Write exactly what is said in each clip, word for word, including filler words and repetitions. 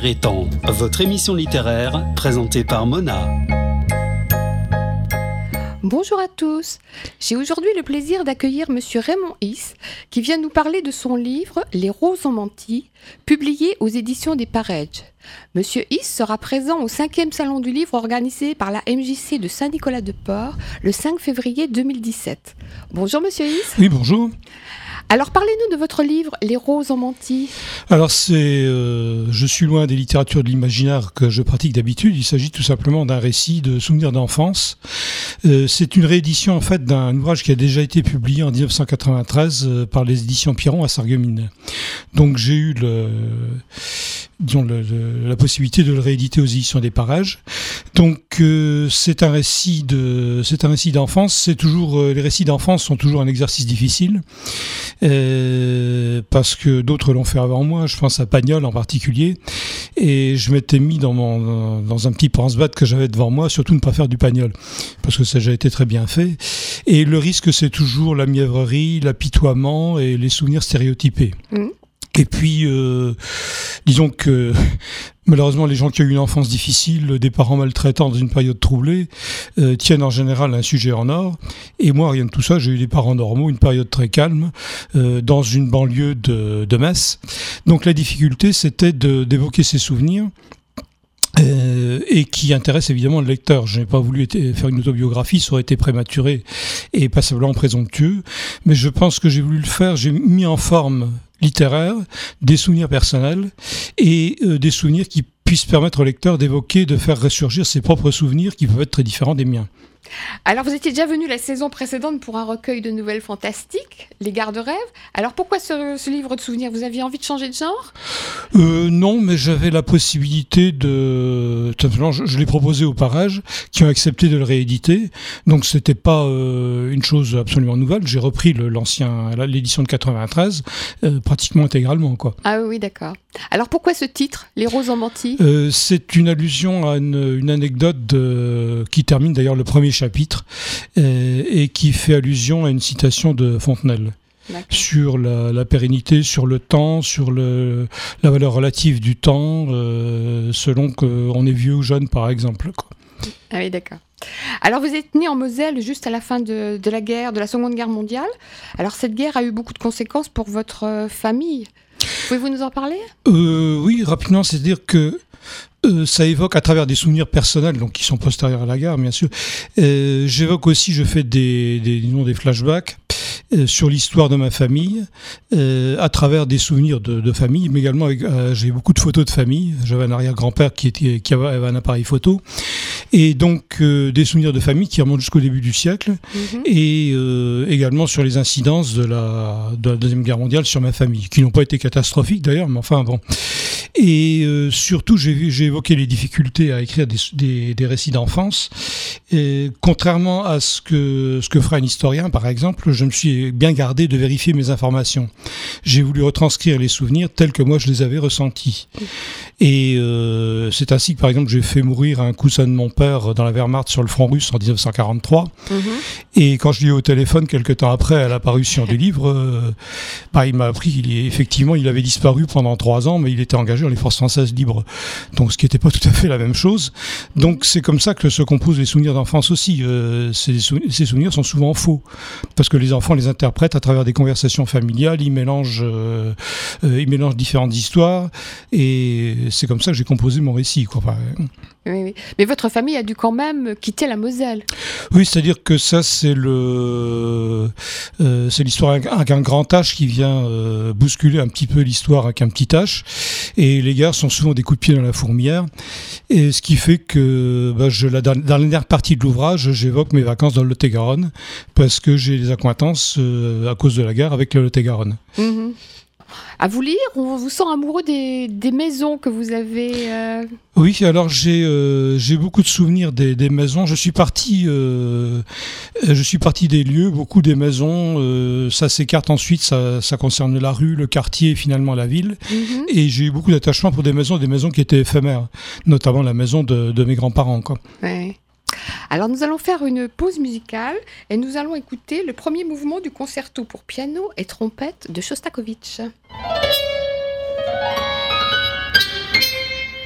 Lire est temps, votre émission littéraire présentée par Mona. Bonjour à tous, j'ai aujourd'hui le plaisir d'accueillir Monsieur Raymond Is qui vient nous parler de son livre « Les roses ont menti », publié aux éditions des Pareges. Monsieur Is sera présent au cinquième salon du livre organisé par la M J C de Saint-Nicolas-de-Port le cinq février deux mille dix-sept. Bonjour Monsieur Is. Oui, bonjour. Alors parlez-nous de votre livre « Les roses ont menti ». Alors c'est, euh, je suis loin des littératures de l'imaginaire que je pratique d'habitude. Il s'agit tout simplement d'un récit de souvenirs d'enfance. Euh, c'est une réédition en fait d'un ouvrage qui a déjà été publié en dix-neuf cent quatre-vingt-treize euh, par les éditions Piron à Sarreguemines. Donc j'ai eu le, disons le, le, la possibilité de le rééditer aux éditions des Pareges. Donc euh, c'est un récit de, c'est un récit d'enfance. C'est toujours euh, les récits d'enfance sont toujours un exercice difficile. Euh, parce que d'autres l'ont fait avant moi, je pense à Pagnol en particulier, et je m'étais mis dans, mon, dans un petit pense-bat que j'avais devant moi, surtout ne pas faire du Pagnol, parce que ça a déjà été très bien fait, et le risque c'est toujours la mièvrerie, l'apitoiement et les souvenirs stéréotypés. Mmh. Et puis, euh, disons que malheureusement, les gens qui ont eu une enfance difficile, des parents maltraitants dans une période troublée, euh, tiennent en général un sujet en or. Et moi, rien de tout ça, j'ai eu des parents normaux, une période très calme, euh, dans une banlieue de, de Metz. Donc la difficulté, c'était de, d'évoquer ces souvenirs. Euh, et qui intéresse évidemment le lecteur. Je n'ai pas voulu été, faire une autobiographie, ça aurait été prématuré et passablement présomptueux, mais je pense que j'ai voulu le faire, j'ai mis en forme littéraire des souvenirs personnels et euh, des souvenirs qui puissent permettre au lecteur d'évoquer, de faire ressurgir ses propres souvenirs qui peuvent être très différents des miens. Alors vous étiez déjà venu la saison précédente pour un recueil de nouvelles fantastiques, Les Gardes-Rêves. Alors pourquoi ce, ce livre de souvenirs ? Vous aviez envie de changer de genre ? euh, Non, mais j'avais la possibilité de... Je, je l'ai proposé aux Pareges, qui ont accepté de le rééditer. Donc c'était pas euh, une chose absolument nouvelle. J'ai repris le, l'ancien, l'édition de quatre-vingt-treize, euh, pratiquement intégralement, quoi. Ah oui, d'accord. Alors pourquoi ce titre, Les roses ont menti ? euh, C'est une allusion à une, une anecdote de, qui termine d'ailleurs le premier chapitre euh, et qui fait allusion à une citation de Fontenelle. D'accord. Sur la, la pérennité, sur le temps, sur le, la valeur relative du temps, euh, selon qu'on est vieux ou jeune, par exemple, quoi. Ah oui, d'accord. Alors, vous êtes né en Moselle juste à la fin de, de la guerre, de la Seconde Guerre mondiale. Alors, cette guerre a eu beaucoup de conséquences pour votre euh, famille. Pouvez-vous nous en parler ? euh, Oui, rapidement, c'est-à-dire que Euh, ça évoque à travers des souvenirs personnels, donc qui sont postérieurs à la guerre, bien sûr. Euh, j'évoque aussi, je fais des, des, disons, des flashbacks euh, sur l'histoire de ma famille, euh, à travers des souvenirs de, de famille, mais également avec, euh, j'ai beaucoup de photos de famille. J'avais un arrière-grand-père qui, était, qui avait un appareil photo, et donc euh, des souvenirs de famille qui remontent jusqu'au début du siècle, mmh. et euh, également sur les incidences de la, de la Deuxième Guerre mondiale sur ma famille, qui n'ont pas été catastrophiques d'ailleurs, mais enfin bon. Et euh, surtout, j'ai, j'ai évoqué les difficultés à écrire des, des, des récits d'enfance. Et contrairement à ce que, ce que ferait un historien, par exemple, je me suis bien gardé de vérifier mes informations. J'ai voulu retranscrire les souvenirs tels que moi je les avais ressentis. Et euh, c'est ainsi que, par exemple, j'ai fait mourir un cousin de mon père dans la Wehrmacht sur le front russe en dix-neuf cent quarante-trois. Mmh. Et quand je l'ai eu au téléphone, quelques temps après, à la parution du livre, euh, bah, il m'a appris qu'effectivement, il avait disparu pendant trois ans, mais il était engagé dans les forces françaises libres. Donc, ce qui n'était pas tout à fait la même chose. Donc, c'est comme ça que se composent les souvenirs d'enfance aussi. Euh, ces, sou- ces souvenirs sont souvent faux, parce que les enfants les interprètent à travers des conversations familiales, ils mélangent, euh, euh, ils mélangent différentes histoires, et c'est comme ça que j'ai composé mon récit, quoi. Enfin, oui, oui. Mais votre famille a dû quand même quitter la Moselle. Oui, c'est-à-dire que ça, c'est le, euh, c'est l'histoire avec un grand H qui vient euh, bousculer un petit peu l'histoire avec un petit H. Et les gars sont souvent des coups de pied dans la fourmilière. Et ce qui fait que bah, je, dans, dans la dernière partie de l'ouvrage, j'évoque mes vacances dans le Lot-et-Garonne, parce que j'ai des accointances euh, à cause de la guerre avec le Lot-et-Garonne. Mmh. À vous lire, on vous sent amoureux des, des maisons que vous avez... Euh... Oui, alors j'ai, euh, j'ai beaucoup de souvenirs des, des maisons. Je suis parti, euh, je suis parti des lieux, beaucoup des maisons. Euh, ça s'écarte ensuite, ça, ça concerne la rue, le quartier et finalement la ville. Mm-hmm. Et j'ai eu beaucoup d'attachement pour des maisons, des maisons qui étaient éphémères, notamment la maison de, de mes grands-parents, quoi. Ouais. Alors nous allons faire une pause musicale et nous allons écouter le premier mouvement du concerto pour piano et trompette de Shostakovich.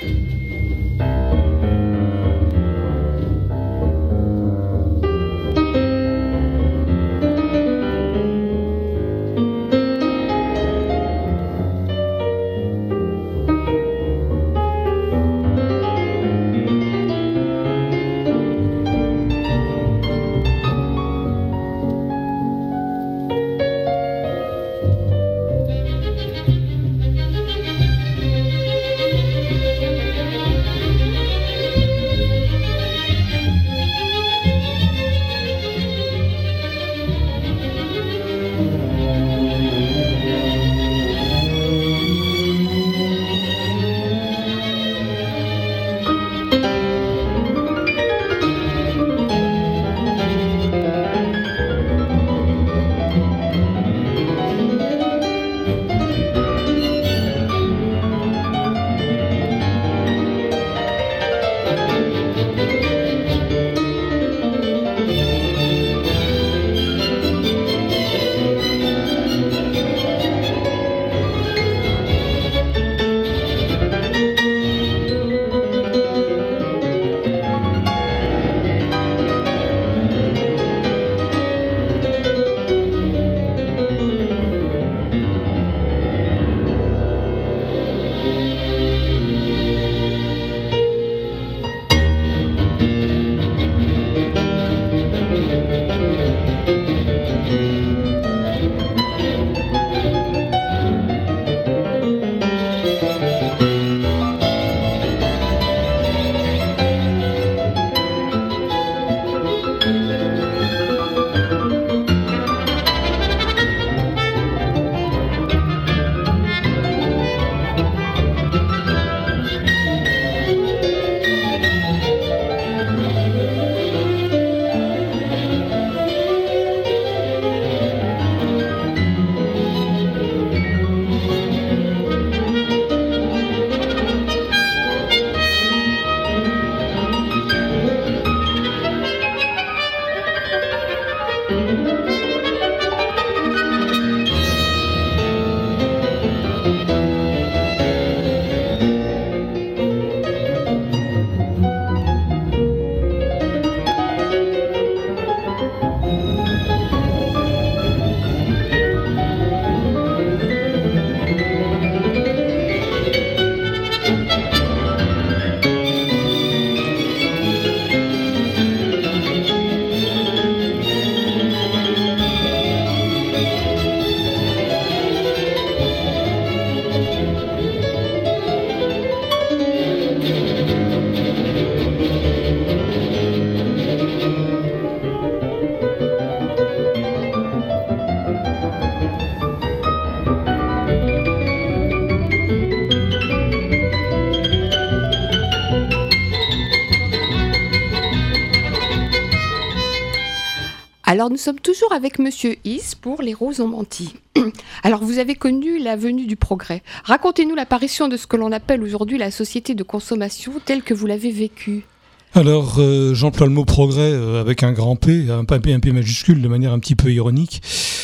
Alors nous sommes toujours avec Monsieur Is pour Les Roses ont menti. Alors vous avez connu la venue du progrès. Racontez-nous l'apparition de ce que l'on appelle aujourd'hui la société de consommation telle que vous l'avez vécue. Alors, euh, j'emploie le mot progrès euh, avec un grand P, un P, un P majuscule, de manière un petit peu ironique.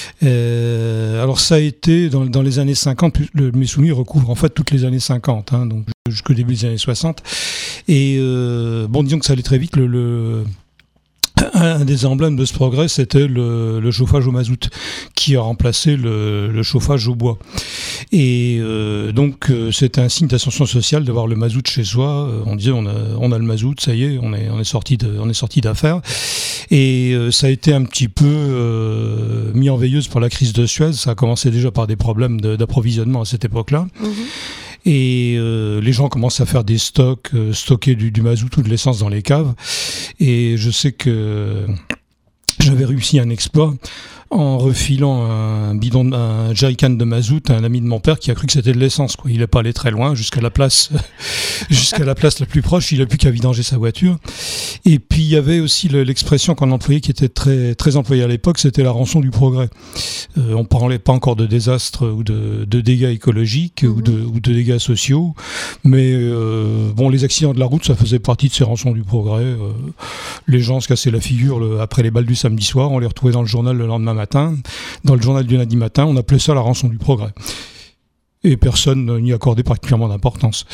Euh, alors, ça a été dans, dans les années cinquante, le, mes souvenirs recouvrent en fait toutes les années cinquante, hein, donc jusqu'au début des années soixante. Et euh, bon, disons que ça allait très vite. Le, le, un des emblèmes de ce progrès, c'était le, le chauffage au mazout, qui a remplacé le, le chauffage au bois. Et euh, donc, euh, c'était un signe d'ascension sociale d'avoir le mazout chez soi. Euh, on disait, on a, on a le mazout, ça y est, on est, on est sorti de, on est sorti d'affaires. Et euh, ça a été un petit peu euh, mis en veilleuse pour la crise de Suez. Ça a commencé déjà par des problèmes de, d'approvisionnement à cette époque-là. Mmh. Et euh, les gens commencent à faire des stocks, euh, stocker du, du mazout ou de l'essence dans les caves. Et je sais que j'avais réussi un exploit en refilant un bidon, un jerrycan de mazout à un ami de mon père qui a cru que c'était de l'essence, quoi. Il n'est pas allé très loin, jusqu'à la place, jusqu'à la place la plus proche. Il n'a plus qu'à vidanger sa voiture. Et puis il y avait aussi le, l'expression qu'on employait, qui était très très employée à l'époque, c'était la rançon du progrès. Euh, on parlait pas encore de désastres ou de, de dégâts écologiques, mmh. ou de ou de dégâts sociaux, mais euh, bon, les accidents de la route, ça faisait partie de ces rançons du progrès. Euh, les gens se cassaient la figure le, après les balles du samedi soir, on les retrouvait dans le journal le lendemain matin. Matin, dans le journal du lundi matin, on appelait ça la rançon du progrès. Et personne n'y accordait particulièrement d'importance.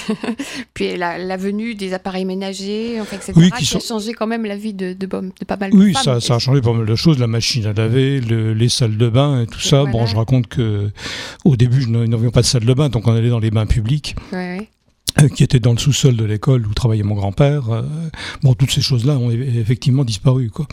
Puis la, la venue des appareils ménagers, enfin, et cetera, oui, qui, qui sont... a changé quand même la vie de, de, de, de pas mal de oui, femmes. Oui, ça, ça a changé pas mal de choses, la machine à laver, le, les salles de bain et tout ça. Voilà. Bon, je raconte qu'au début, nous n'avions pas de salle de bain, donc on allait dans les bains publics. Oui, oui. Qui était dans le sous-sol de l'école où travaillait mon grand-père. Bon, toutes ces choses-là ont effectivement disparu, quoi.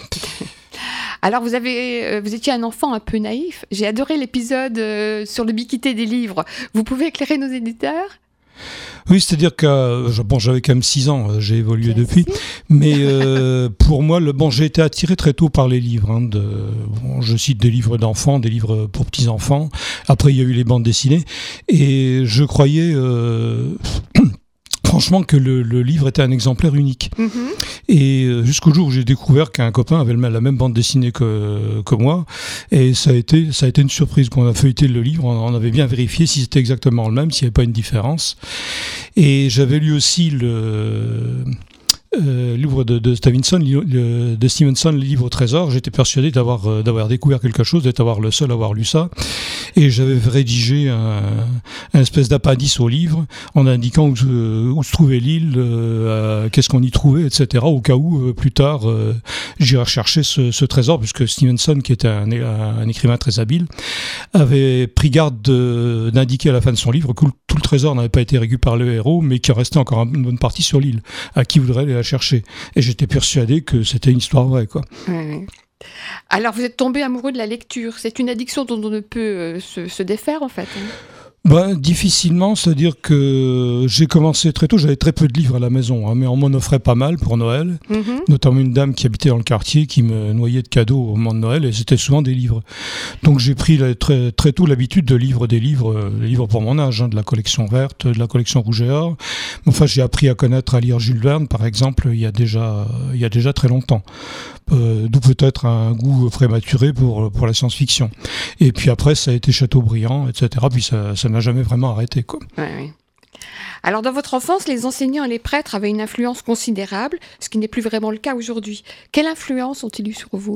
Alors, vous, avez, euh, vous étiez un enfant un peu naïf. J'ai adoré l'épisode euh, sur l'ubiquité des livres. Vous pouvez éclairer nos éditeurs ? Oui, c'est-à-dire que bon, j'avais quand même six ans, j'ai évolué Merci. depuis, mais euh, pour moi, le, bon, j'ai été attiré très tôt par les livres. Hein, de, bon, je cite des livres d'enfants, des livres pour petits-enfants. Après, il y a eu les bandes dessinées, et je croyais... Euh, franchement que le, le livre était un exemplaire unique. Mmh. Et euh, jusqu'au jour où j'ai découvert qu'un copain avait la même bande dessinée que, que moi, et ça a été, ça a été une surprise. Quand on a feuilleté le livre, on, on avait bien vérifié si c'était exactement le même, s'il n'y avait pas une différence. Et j'avais lu aussi le... Euh, livre de, de Stevenson, le, de Stevenson, le livre au trésor. J'étais persuadé d'avoir, euh, d'avoir découvert quelque chose, d'être avoir le seul à avoir lu ça. Et j'avais rédigé un, un espèce d'appendice au livre en indiquant où, où se trouvait l'île, euh, qu'est-ce qu'on y trouvait, et cetera. Au cas où, euh, plus tard, euh, j'irais rechercher ce, ce trésor, puisque Stevenson, qui était un, un écrivain très habile, avait pris garde de, d'indiquer à la fin de son livre que tout le trésor n'avait pas été récupéré par le héros, mais qu'il restait encore une bonne partie sur l'île, à qui voudrait aller la chercher. Et j'étais persuadé que c'était une histoire vraie, quoi. Oui, oui. Alors, vous êtes tombé amoureux de la lecture. C'est une addiction dont on ne peut euh, se, se défaire, en fait. Hein. Ben, difficilement, c'est-à-dire que j'ai commencé très tôt, j'avais très peu de livres à la maison, hein, mais on m'en offrait pas mal pour Noël, mm-hmm. notamment une dame qui habitait dans le quartier qui me noyait de cadeaux au moment de Noël, et c'était souvent des livres. Donc j'ai pris très, très tôt l'habitude de lire des livres, des livres pour mon âge, hein, de la collection verte, de la collection rouge et or. Enfin, j'ai appris à connaître, à lire Jules Verne, par exemple, il y a déjà, il y a déjà très longtemps. Euh, d'où peut-être un goût prématuré pour, pour la science-fiction. Et puis après, ça a été Chateaubriand, et cetera. Puis ça, ça n'a jamais vraiment arrêté, quoi. Ouais, oui. Alors, dans votre enfance, les enseignants et les prêtres avaient une influence considérable, ce qui n'est plus vraiment le cas aujourd'hui. Quelle influence ont-ils eu sur vous ?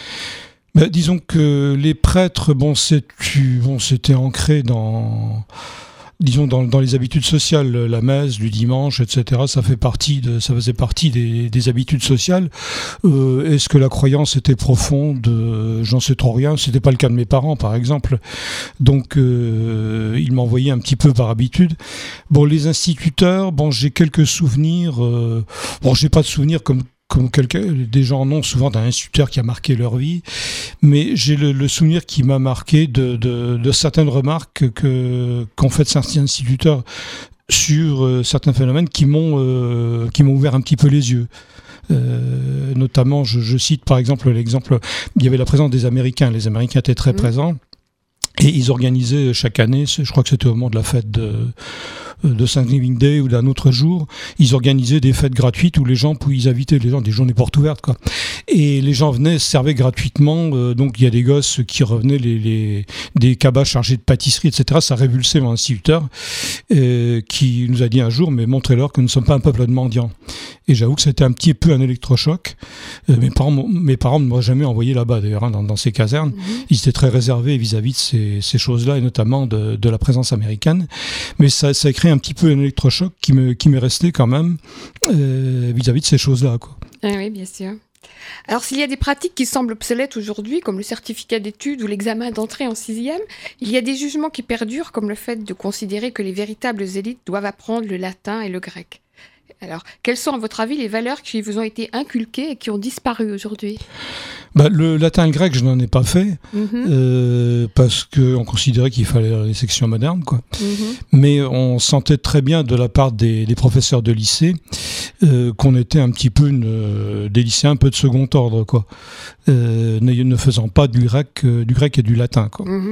Ben, disons que les prêtres, bon, c'est, bon, c'était ancré dans... disons dans, dans les habitudes sociales, la messe du dimanche, et cetera. Ça fait partie de, ça faisait partie des, des habitudes sociales. Euh, est-ce que la croyance était profonde ? euh, J'en sais trop rien. C'était pas le cas de mes parents, par exemple. Donc, euh, ils m'envoyaient un petit peu par habitude. Bon, les instituteurs, bon, j'ai quelques souvenirs. Euh, bon, j'ai pas de souvenirs comme comme quelqu'un, des gens en ont souvent d'un instituteur qui a marqué leur vie, mais j'ai le, le souvenir qui m'a marqué de, de, de certaines remarques que, qu'ont fait certains instituteurs sur euh, certains phénomènes qui m'ont, euh, qui m'ont ouvert un petit peu les yeux. Euh, notamment, je, je cite par exemple l'exemple, il y avait la présence des Américains, les Américains étaient très mmh. présents, et ils organisaient chaque année, je crois que c'était au moment de la fête de... de Thanksgiving Day ou d'un autre jour, ils organisaient des fêtes gratuites où les gens pouvaient, ils invitaient les gens, des journées portes ouvertes, quoi. Et les gens venaient, se servaient gratuitement. Euh, donc il y a des gosses qui revenaient, les, les, des cabas chargés de pâtisserie, et cetera. Ça révulsait mon instituteur euh, qui nous a dit un jour, mais montrez-leur que nous ne sommes pas un peuple de mendiants. Et j'avoue que c'était un petit peu un électrochoc. Euh, mes parents, mes parents ne m'ont jamais envoyé là-bas, d'ailleurs, hein, dans, dans ces casernes. Mmh. Ils étaient très réservés vis-à-vis de ces, ces choses-là, et notamment de, de la présence américaine. Mais ça, ça a créé un petit peu un électrochoc qui, me, qui m'est resté quand même euh, vis-à-vis de ces choses-là, quoi. Ah oui, bien sûr. Alors, s'il y a des pratiques qui semblent obsolètes aujourd'hui, comme le certificat d'études ou l'examen d'entrée en sixième, il y a des jugements qui perdurent, comme le fait de considérer que les véritables élites doivent apprendre le latin et le grec. Alors, quelles sont, à votre avis, les valeurs qui vous ont été inculquées et qui ont disparu aujourd'hui ? Bah, le latin et le grec, je n'en ai pas fait, mm-hmm. euh, parce qu'on considérait qu'il fallait les sections modernes, quoi. Mm-hmm. Mais on sentait très bien de la part des, des professeurs de lycée euh, qu'on était un petit peu une, euh, des lycéens un peu de second ordre, quoi, euh, ne, ne faisant pas du grec, euh, du grec et du latin, quoi. Mm-hmm.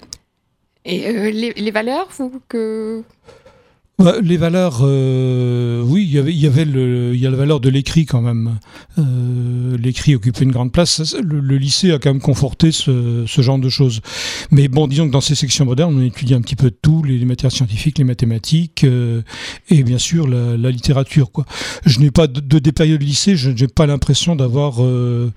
Et euh, les, les valeurs, vous, que... Bah, les valeurs, euh, oui, il y avait, il y avait le, il y a la valeur de l'écrit quand même. Euh, l'écrit occupait une grande place. Le, le lycée a quand même conforté ce, ce genre de choses. Mais bon, disons que dans ces sections modernes, on étudie un petit peu de tout, les, les matières scientifiques, les mathématiques euh, et bien sûr la, la littérature, quoi. Je n'ai pas de, de des périodes lycée, je n'ai pas l'impression d'avoir, euh,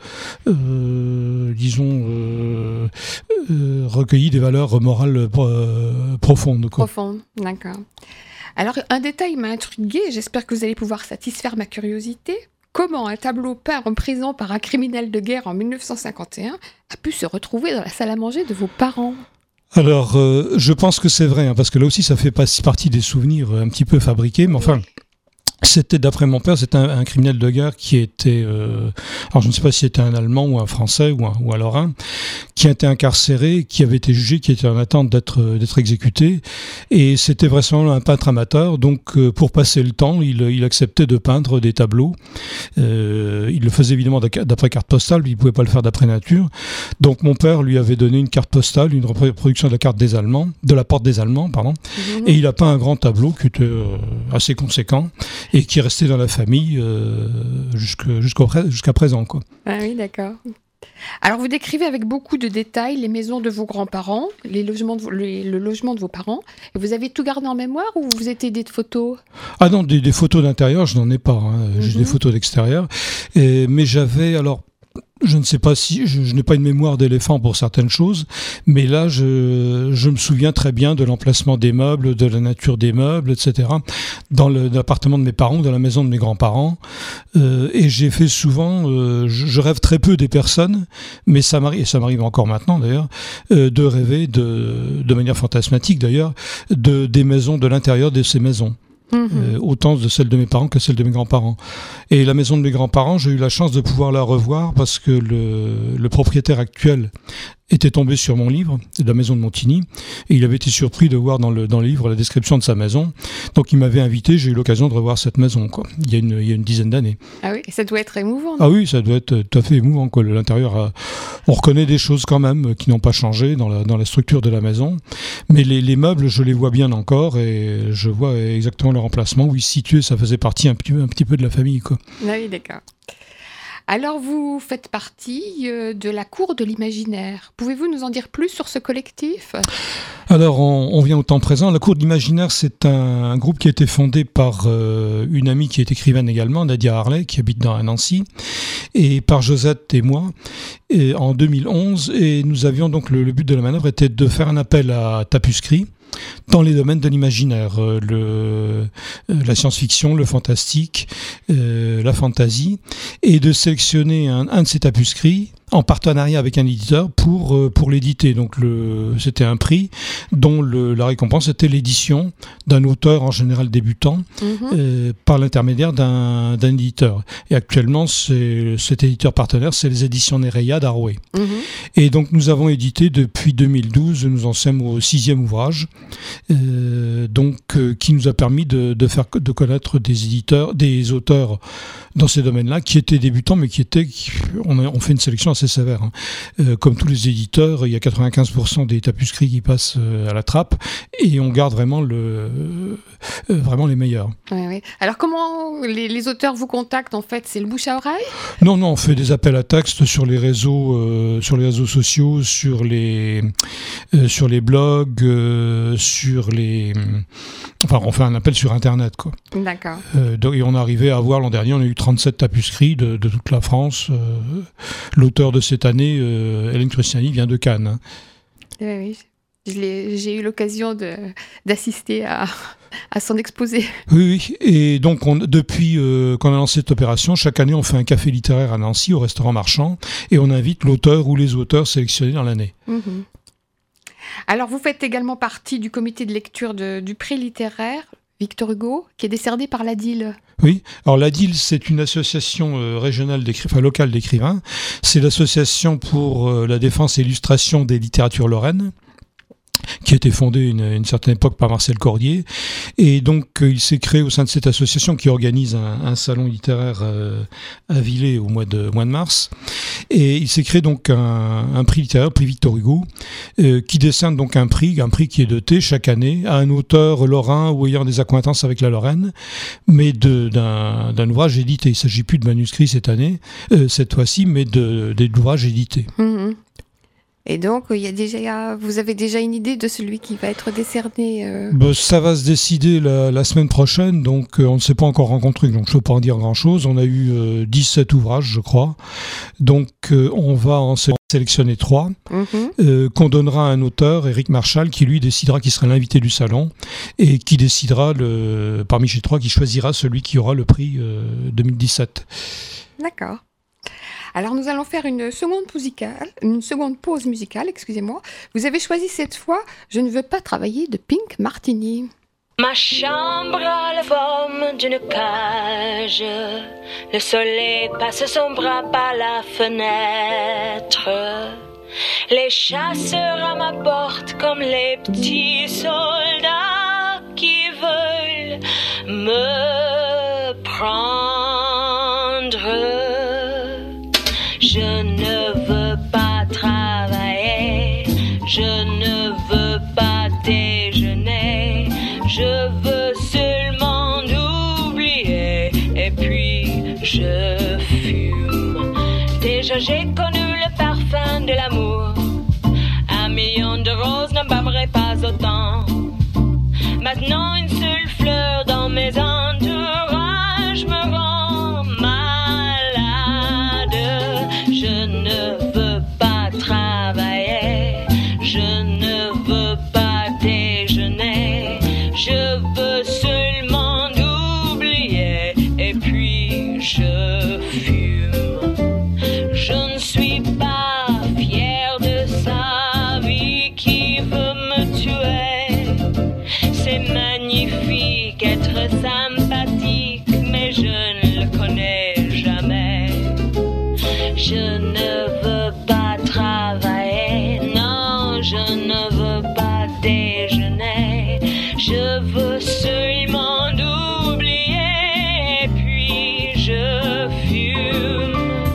euh, disons, euh, euh, recueilli des valeurs morales euh, profondes, quoi. Profondes, d'accord. Alors, un détail m'a intriguée, j'espère que vous allez pouvoir satisfaire ma curiosité. Comment un tableau peint en prison par un criminel de guerre en dix-neuf cent cinquante et un a pu se retrouver dans la salle à manger de vos parents ? Alors, euh, je pense que c'est vrai, hein, parce que là aussi, ça fait pas partie des souvenirs un petit peu fabriqués, mais enfin... C'était, d'après mon père, c'était un, un criminel de guerre qui était, euh, alors je ne sais pas si c'était un Allemand ou un Français ou un, ou un Lorrain, qui a été incarcéré, qui avait été jugé, qui était en attente d'être, d'être exécuté, et c'était vraisemblablement un peintre amateur, donc euh, pour passer le temps, il, il acceptait de peindre des tableaux. Euh, il le faisait évidemment d'après carte postale, il ne pouvait pas le faire d'après nature. Donc mon père lui avait donné une carte postale, une reproduction de la carte des Allemands, de la porte des Allemands, pardon, mmh. Et il a peint un grand tableau qui était euh, assez conséquent, et qui est resté dans la famille euh, jusqu'à, jusqu'à présent, quoi. Ah oui, d'accord. Alors, vous décrivez avec beaucoup de détails les maisons de vos grands-parents, les logements de, les, le logement de vos parents. Et vous avez tout gardé en mémoire ou vous vous êtes aidé de photos ? Ah non, des, des photos d'intérieur, je n'en ai pas. Hein. Mm-hmm. J'ai des photos d'extérieur. Et, mais j'avais... alors. Je ne sais pas si, je, je n'ai pas une mémoire d'éléphant pour certaines choses, mais là, je, je me souviens très bien de l'emplacement des meubles, de la nature des meubles, et cetera, dans, le, dans l'appartement de mes parents, dans la maison de mes grands-parents. Euh, et j'ai fait souvent, euh, je, je rêve très peu des personnes, mais ça m'arrive, et ça m'arrive encore maintenant d'ailleurs, euh, de rêver de, de manière fantasmatique d'ailleurs, de, des maisons, de l'intérieur de ces maisons. Mmh. Euh, autant de celle de mes parents que celle de mes grands-parents. Et la maison de mes grands-parents, j'ai eu la chance de pouvoir la revoir parce que le, le propriétaire actuel était tombé sur mon livre, de la maison de Montigny, et il avait été surpris de voir dans le, dans le livre la description de sa maison. Donc il m'avait invité, j'ai eu l'occasion de revoir cette maison, quoi, il y a une, il y a une dizaine d'années. Ah oui, ça doit être émouvant. Non ? Ah oui, ça doit être tout à fait émouvant, quoi. L'intérieur, a, on reconnaît des choses quand même qui n'ont pas changé dans la, dans la structure de la maison, mais les, les meubles, je les vois bien encore, et je vois exactement leur emplacement, où ils se situaient, ça faisait partie un petit, un petit peu de la famille, quoi. Ah oui, d'accord. Alors, vous faites partie euh, de la Cour de l'Imaginaire. Pouvez-vous nous en dire plus sur ce collectif ? Alors, on, on vient au temps présent. La Cour de l'Imaginaire, c'est un, un groupe qui a été fondé par euh, une amie qui est écrivaine également, Nadia Harley, qui habite dans, à Nancy, et par Josette et moi, et, en deux mille onze. Et nous avions donc, le, le but de la manœuvre était de faire un appel à tapuscrits dans les domaines de l'imaginaire, euh, le, euh, la science-fiction, le fantastique, euh, la fantasy, et de sélectionner un, un de ces tapuscrits en partenariat avec un éditeur pour, euh, pour l'éditer. Donc le, c'était un prix dont le, la récompense était l'édition d'un auteur en général débutant mmh. euh, par l'intermédiaire d'un, d'un éditeur. Et actuellement, c'est, cet éditeur partenaire, c'est les éditions Nereia d'Arouet. Mmh. Et donc nous avons édité depuis deux mille douze, nous en sommes au sixième ouvrage, euh, donc, euh, qui nous a permis de, de faire de connaître des éditeurs, des auteurs dans ces domaines-là, qui étaient débutants, mais qui étaient, qui, on, a, on fait une sélection assez assez sévère. Hein. Euh, comme tous les éditeurs, il y a quatre-vingt-quinze pour cent des tapuscrits qui passent euh, à la trappe et on garde vraiment, le, euh, vraiment les meilleurs. Oui, oui. Alors comment les, les auteurs vous contactent en fait? C'est le bouche à oreille? Non, non, on fait des appels à texte sur les réseaux, euh, sur les réseaux sociaux, sur les, euh, sur les blogs, euh, sur les... Enfin, on fait un appel sur Internet, quoi. D'accord. Euh, et on est arrivé à avoir, l'an dernier, on a eu trente-sept tapuscrits de, de toute la France. Euh, l'auteur de cette année, euh, Hélène Christiani, vient de Cannes. Hein. Oui, oui. Je l'ai, j'ai eu l'occasion de, d'assister à, à son exposé. Oui, oui. Et donc, on, depuis euh, qu'on a lancé cette opération, chaque année, on fait un café littéraire à Nancy, au restaurant Marchand, et on invite l'auteur ou les auteurs sélectionnés dans l'année. Mmh. Alors, vous faites également partie du comité de lecture de, du prix littéraire Victor Hugo, qui est décerné par l'A D I L. Oui, alors l'A D I L, c'est une association euh, régionale d'écrivains, enfin locale d'écrivains. C'est l'association pour euh, la défense et l'illustration des littératures lorraines, qui a été fondée à une, une certaine époque par Marcel Cordier. Et donc, euh, il s'est créé au sein de cette association qui organise un, un salon littéraire euh, à Villers au mois de, mois de mars. Et il s'est créé donc un, un prix littéraire, le prix Victor Hugo, euh, qui décerne donc un prix, un prix qui est doté chaque année à un auteur lorrain ou ayant des accointances avec la Lorraine, mais de, d'un, d'un ouvrage édité. Il ne s'agit plus de manuscrits cette année, euh, cette fois-ci, mais de, d'ouvrages édités. Mmh. Et donc, il y a déjà, vous avez déjà une idée de celui qui va être décerné euh... ben, ça va se décider la, la semaine prochaine, donc euh, on ne s'est pas encore rencontré, donc je ne peux pas en dire grand-chose. On a eu euh, dix-sept ouvrages, je crois. Donc, euh, on va en sélectionner trois, mmh. euh, qu'on donnera à un auteur, Éric Marchal, qui lui décidera qui sera l'invité du salon, et qui décidera, le, parmi ces trois, qui choisira celui qui aura le prix euh, deux mille dix-sept. D'accord. Alors nous allons faire une seconde musicale, une seconde pause musicale, excusez-moi. Vous avez choisi cette fois « Je ne veux pas travailler » de Pink Martini. Ma chambre a la forme d'une cage. Le soleil passe son bras par la fenêtre. Les chasseurs à ma porte comme les petits soldats qui veulent me prendre. Je ne veux pas travailler, je ne veux pas déjeuner, je veux seulement oublier et puis je fume. Déjà j'ai connu le parfum de l'amour, un million de roses n'embaumerait pas autant. Maintenant une seule fleur dans mes entourages me rend malade. Je ne veux pas travailler, je ne veux pas déjeuner, je veux seulement oublier et puis je fume. Je ne suis pas fière de sa vie qui veut me tuer. C'est magnifique être sympathique, mais je ne le connais jamais. Je ne veux pas travailler, non, je ne veux pas déjeuner. Je veux seulement oublier, et puis je fume.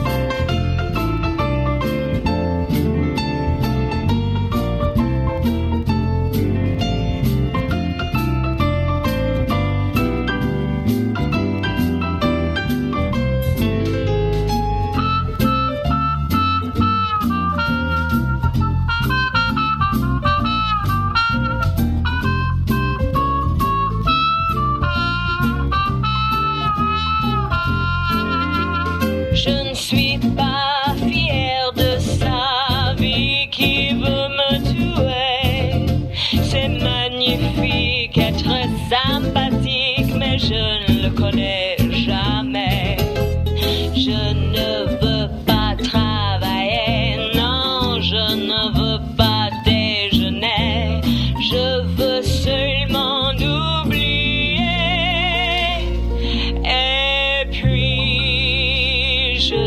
Je ne suis pas fière de sa vie qui veut me tuer. C'est magnifique être sympathique, mais je ne le connais jamais. Je ne veux pas travailler, non, je ne veux pas déjeuner. Je veux seulement oublier, et puis je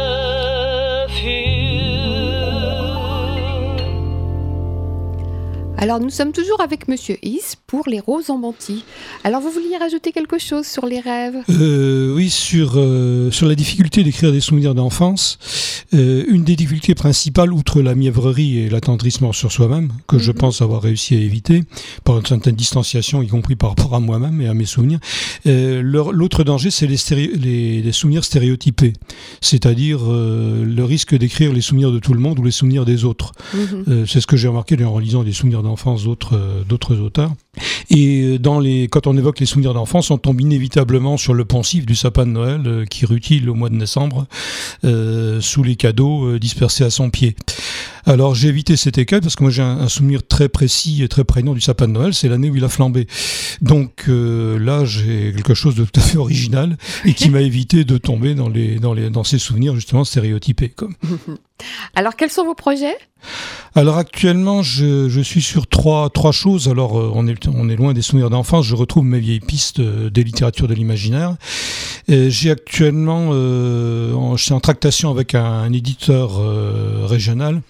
fume. Alors nous sommes toujours avec Monsieur Is pour les roses en menti. Alors vous vouliez rajouter quelque chose sur les rêves ? euh, Oui, sur, euh, sur la difficulté d'écrire des souvenirs d'enfance. Euh, une des difficultés principales, outre la mièvrerie et l'attendrissement sur soi-même, que mm-hmm. je pense avoir réussi à éviter par une certaine distanciation, y compris par rapport à moi-même et à mes souvenirs, euh, l'autre danger, c'est les, stéréo- les, les souvenirs stéréotypés, c'est-à-dire euh, le risque d'écrire les souvenirs de tout le monde ou les souvenirs des autres. Mm-hmm. Euh, c'est ce que j'ai remarqué en relisant des souvenirs d'enfance d'autres, euh, d'autres auteurs. Et dans les, quand on évoque les souvenirs d'enfance, on tombe inévitablement sur le poncif du sapin de Noël euh, qui rutile au mois de décembre euh, sous les cadeaux euh, dispersés à son pied. Alors j'ai évité cet écueil parce que moi j'ai un, un souvenir très précis et très prégnant du sapin de Noël, c'est l'année où il a flambé. Donc euh, là j'ai quelque chose de tout à fait original et qui m'a évité de tomber dans, les, dans, les, dans ces souvenirs justement stéréotypés. Quoi. Alors quels sont vos projets ? Alors actuellement je, je suis sur trois, trois choses. Alors euh, on, est, on est loin des souvenirs d'enfance, je retrouve mes vieilles pistes euh, des littératures de l'imaginaire. Et j'ai actuellement, euh, en, je suis en tractation avec un, un éditeur euh, régional,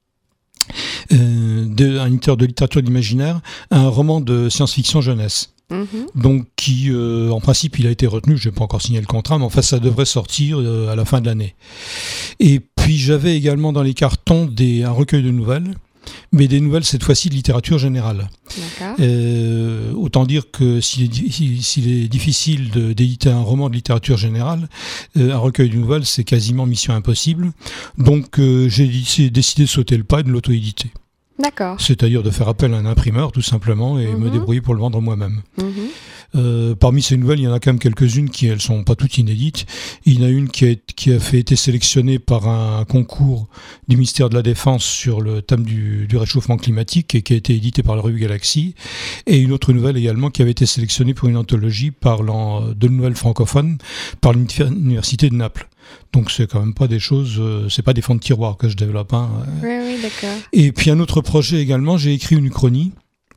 euh, de, un éditeur de littérature de l'imaginaire, un roman de science-fiction jeunesse. Mmh. Donc qui, euh, en principe, il a été retenu, je n'ai pas encore signé le contrat, mais enfin ça devrait sortir euh, à la fin de l'année. Et puis j'avais également dans les cartons des, un recueil de nouvelles, mais des nouvelles cette fois-ci de littérature générale. Euh, autant dire que s'il est, s'il est difficile de, d'éditer un roman de littérature générale, euh, un recueil de nouvelles c'est quasiment mission impossible. Donc euh, j'ai décidé de sauter le pas et de l'auto-éditer. D'accord. C'est-à-dire de faire appel à un imprimeur tout simplement et mmh. me débrouiller pour le vendre moi-même. Mmh. Euh, parmi ces nouvelles, il y en a quand même quelques-unes qui elles sont pas toutes inédites. Il y en a une qui a, qui a fait été sélectionnée par un concours du ministère de la Défense sur le thème du, du réchauffement climatique et qui a été éditée par la revue Galaxy. Et une autre nouvelle également qui avait été sélectionnée pour une anthologie parlant de nouvelles francophones par l'université de Naples. Donc c'est quand même pas des choses, euh, c'est pas des fonds de tiroir que je développe. Hein. Oui, oui, d'accord. Et puis un autre projet également, j'ai écrit une uchronie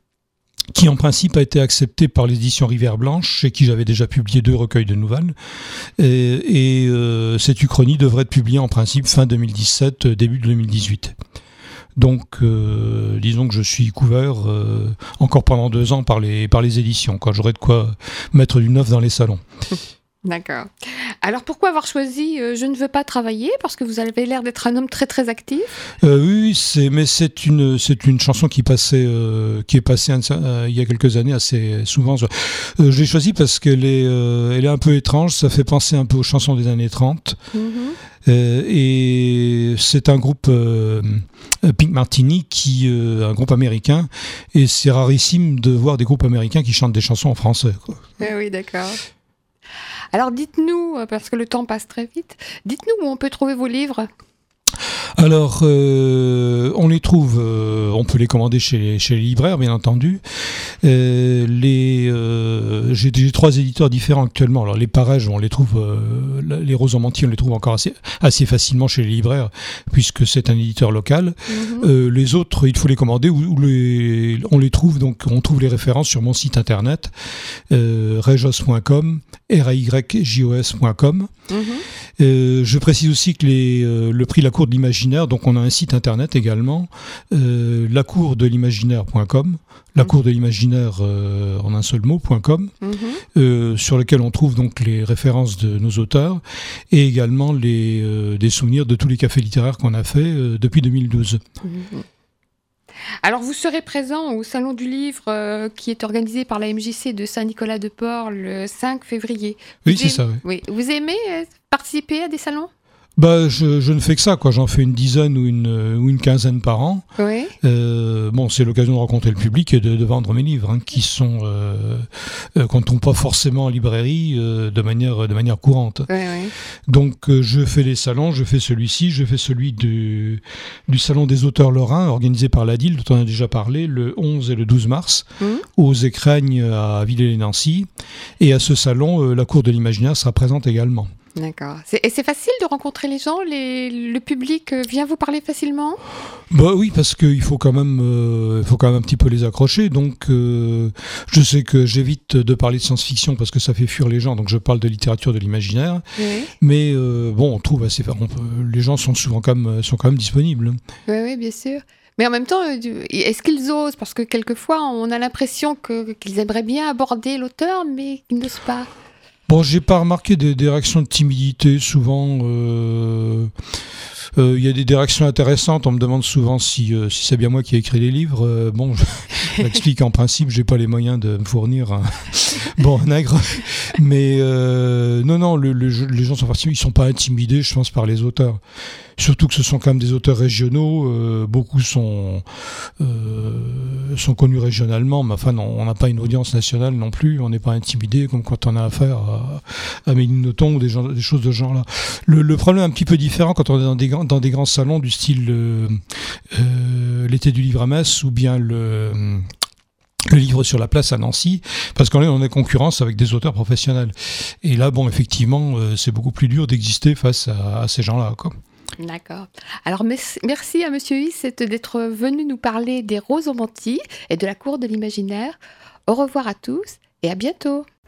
qui en principe a été acceptée par l'édition Rivière Blanche, chez qui j'avais déjà publié deux recueils de nouvelles. Et, et euh, cette uchronie devrait être publiée en principe fin deux mille dix-sept, début deux mille dix-huit. Donc, euh, disons que je suis couvert euh, encore pendant deux ans par les, par les éditions, quand j'aurai de quoi mettre du neuf dans les salons. D'accord. Alors pourquoi avoir choisi euh, « Je ne veux pas travailler » ? Parce que vous avez l'air d'être un homme très très actif. Euh, oui, c'est, mais c'est une, c'est une chanson qui, passait, euh, qui est passée euh, il y a quelques années assez souvent. Euh, je l'ai choisie parce qu'elle est, euh, elle est un peu étrange, ça fait penser un peu aux chansons des années trente. Mm-hmm. Euh, et c'est un groupe euh, Pink Martini, qui, euh, un groupe américain, et c'est rarissime de voir des groupes américains qui chantent des chansons en français, quoi. Ah oui, d'accord. Alors dites-nous, parce que le temps passe très vite, dites-nous où on peut trouver vos livres. Alors, euh, on les trouve, euh, on peut les commander chez, chez les libraires, bien entendu. Euh, les, euh, j'ai, j'ai trois éditeurs différents actuellement. Alors, les Parèges, on les trouve, euh, les Roses en menti, on les trouve encore assez, assez facilement chez les libraires, puisque c'est un éditeur local. Mm-hmm. Euh, les autres, il faut les commander, ou, ou les, on les trouve, donc on trouve les références sur mon site internet, euh, rejos point com, r a y j o s point com. Mm-hmm. Euh, je précise aussi que les, euh, le prix La Cour de l'Imaginaire, donc on a un site internet également, euh, la cour de l'imaginaire point com, la cour de l'imaginaire euh, en un seul mot point com, mm-hmm. euh, sur lequel on trouve donc les références de nos auteurs et également les, euh, des souvenirs de tous les cafés littéraires qu'on a fait euh, depuis deux mille douze. Mm-hmm. Alors, vous serez présent au Salon du Livre euh, qui est organisé par la M J C de Saint-Nicolas-de-Port le cinq février. Oui, vous c'est aimez... ça. Oui. Oui. Vous aimez euh, participer à des salons ? Bah, je, je ne fais que ça, quoi. J'en fais une dizaine ou une, ou une quinzaine par an. Oui. Euh, bon, c'est l'occasion de rencontrer le public et de, de vendre mes livres, hein, qui sont euh, euh, qu'on ne trouve pas forcément en librairie euh, de manière de manière courante. Oui, oui. Donc, euh, je fais les salons, je fais celui-ci, je fais celui du du salon des auteurs lorrains organisé par l'A D I L, dont on a déjà parlé, le onze et le douze mars, mmh. aux Écragnes à Villers-lès-Nancy. Et à ce salon, euh, la Cour de l'Imaginaire sera présente également. D'accord. C'est, et c'est facile de rencontrer les gens, les, le public euh, vient vous parler facilement? Bah oui, parce qu'il faut quand même, euh, faut quand même un petit peu les accrocher. Donc, euh, je sais que j'évite de parler de science-fiction parce que ça fait fuir les gens. Donc, je parle de littérature de l'imaginaire. Oui, Mais euh, bon, on trouve assez, on peut- les gens sont souvent quand même, sont quand même disponibles. oui, oui, bien sûr. Mais en même temps, euh, du- est-ce qu'ils osent? Parce que quelquefois, on a l'impression que, qu'ils aimeraient bien aborder l'auteur, mais qu'ils n'osent pas. Bon, j'ai pas remarqué des, des réactions de timidité. Souvent, euh, euh, il y a des, des réactions intéressantes. On me demande souvent si, euh, si c'est bien moi qui ai écrit les livres. Euh, bon, je, je m'explique en principe, j'ai pas les moyens de me fournir un, bon, un nègre. Mais euh, non, non, le, le, les gens sont partis, ils sont pas intimidés, je pense, par les auteurs. Surtout que ce sont quand même des auteurs régionaux. Euh, beaucoup sont euh, sont connus régionalement, mais enfin, non, on n'a pas une audience nationale non plus. On n'est pas intimidé comme quand on a affaire à, à Méline Nothomb ou des, gens, des choses de ce genre-là. Le, le problème est un petit peu différent quand on est dans des, grands- dans des grands salons du style euh, euh, l'été du livre à Metz ou bien le le livre sur la place à Nancy, parce qu'on est en concurrence avec des auteurs professionnels. Et là, bon, effectivement, euh, c'est beaucoup plus dur d'exister face à, à ces gens-là, quoi. D'accord. Alors, merci merci à Monsieur Is d'être venu nous parler des Roses au Menti et de la cour de l'imaginaire. Au revoir à tous et à bientôt.